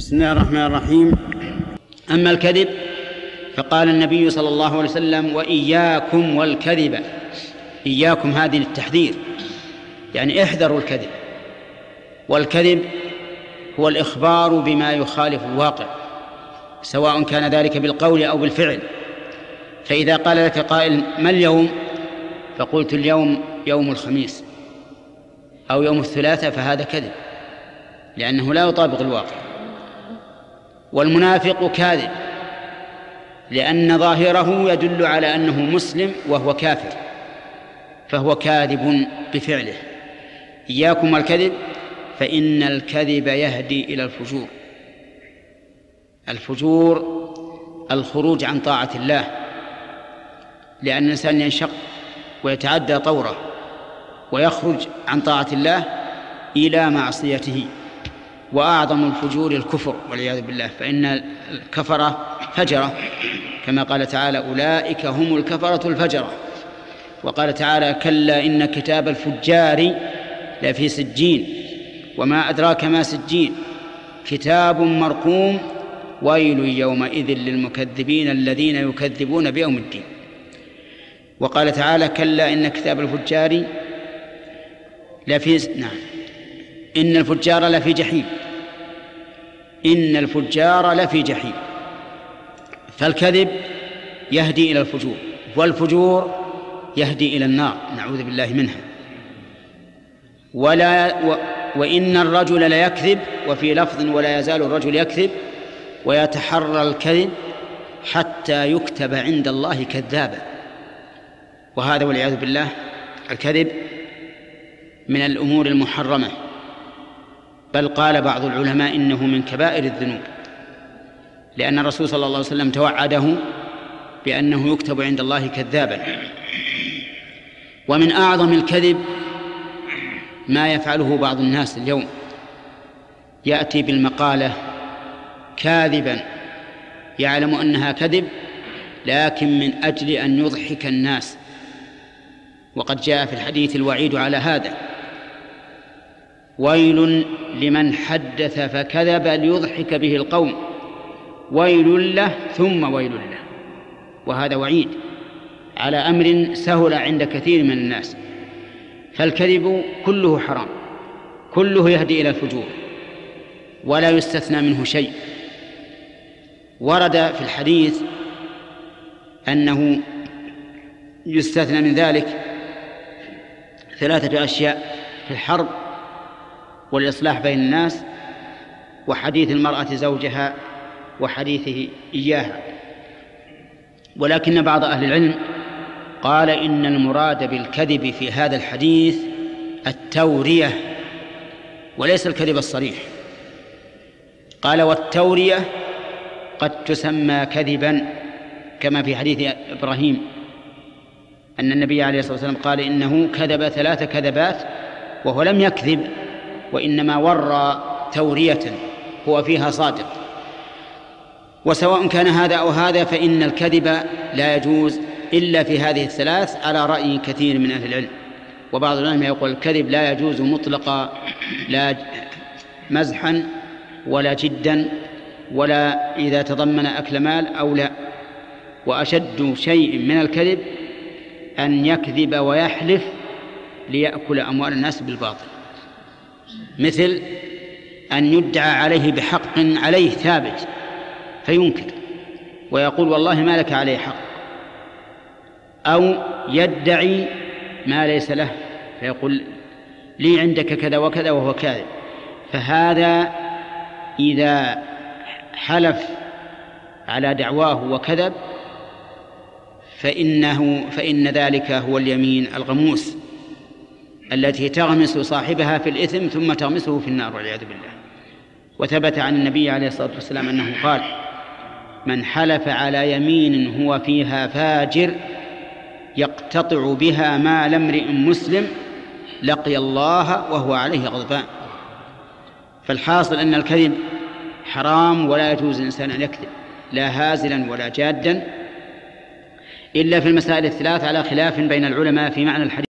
بسم الله الرحمن الرحيم. أما الكذب فقال النبي صلى الله عليه وسلم: وإياكم والكذب. إياكم هذه للتحذير، يعني احذروا الكذب. والكذب هو الإخبار بما يخالف الواقع، سواء كان ذلك بالقول أو بالفعل. فإذا قال لك قائل: ما اليوم؟ فقلت: اليوم يوم الخميس أو يوم الثلاثاء، فهذا كذب، لأنه لا يطابق الواقع. والمنافق كاذب، لأن ظاهره يدل على أنه مسلم وهو كافر، فهو كاذب بفعله. إياكم والكذب، فإن الكذب يهدي إلى الفجور. الفجور الخروج عن طاعة الله، لأن الإنسان ينشق ويتعدى طوره ويخرج عن طاعة الله إلى معصيته. وأعظم الفجور الكفر والعياذ بالله، فإن الكفرة فجرة، كما قال تعالى: أولئك هم الكفرة الفجرة. وقال تعالى: كلا إن كتاب الفجار لفي سجين، وما أدراك ما سجين، كتاب مرقوم، ويل يومئذ للمكذبين الذين يكذبون بيوم الدين. وقال تعالى: كلا إن كتاب الفجار إن الفجار لفي جحيم. إن الفجار لفي جحيم. فالكذب يهدي إلى الفجور، والفجور يهدي إلى النار، نعوذ بالله منها. وإن الرجل ليكذب، وفي لفظ: ولا يزال الرجل يكذب ويتحرى الكذب حتى يكتب عند الله كذابا. وهذا والعياذ بالله الكذب من الأمور المحرمة، بل قال بعض العلماء إنه من كبائر الذنوب، لأن الرسول صلى الله عليه وسلم توعده بأنه يكتب عند الله كذابا. ومن أعظم الكذب ما يفعله بعض الناس اليوم، يأتي بالمقالة كاذبا يعلم أنها كذب، لكن من أجل أن يضحك الناس. وقد جاء في الحديث الوعيد على هذا: ويل لمن حدث فكذب ليضحك به القوم، ويل له ثم ويل له. وهذا وعيد على أمر سهل عند كثير من الناس. فالكذب كله حرام، كله يهدي إلى الفجور، ولا يستثنى منه شيء. ورد في الحديث أنه يستثنى من ذلك 3 أشياء: في الحرب، والإصلاح بين الناس، وحديث المرأة زوجها، وحديثه إياها. ولكن بعض أهل العلم قال إن المراد بالكذب في هذا الحديث التورية، وليس الكذب الصريح. قال: والتورية قد تسمى كذبا، كما في حديث إبراهيم أن النبي عليه الصلاة والسلام قال إنه كذب 3 كذبات وهو لم يكذب، وإنما ورى تورية هو فيها صادق. وسواء كان هذا أو هذا، فإن الكذب لا يجوز إلا في هذه ال3 على رأي كثير من أهل العلم. وبعض العلماء يقول الكذب لا يجوز مطلقا، لا مزحا ولا جدا، ولا إذا تضمن أكل مال أو لا. وأشد شيء من الكذب أن يكذب ويحلف ليأكل أموال الناس بالباطل، مثل أن يدعى عليه بحق عليه ثابت فينكر ويقول: والله ما لك عليه حق، أو يدعي ما ليس له فيقول: لي عندك كذا وكذا وهو كاذب. فهذا إذا حلف على دعواه وكذب فإن ذلك هو اليمين الغموس التي تغمس صاحبها في الإثم ثم تغمسه في النار والعياذ بالله. وثبت عن النبي عليه الصلاة والسلام أنه قال: من حلف على يمين هو فيها فاجر يقتطع بها مال امرئ مسلم لقي الله وهو عليه غضبان. فالحاصل أن الكذب حرام، ولا يجوز الإنسان أن يكذب، لا هازلا ولا جادا، إلا في المسائل ال3 على خلاف بين العلماء في معنى الحديث.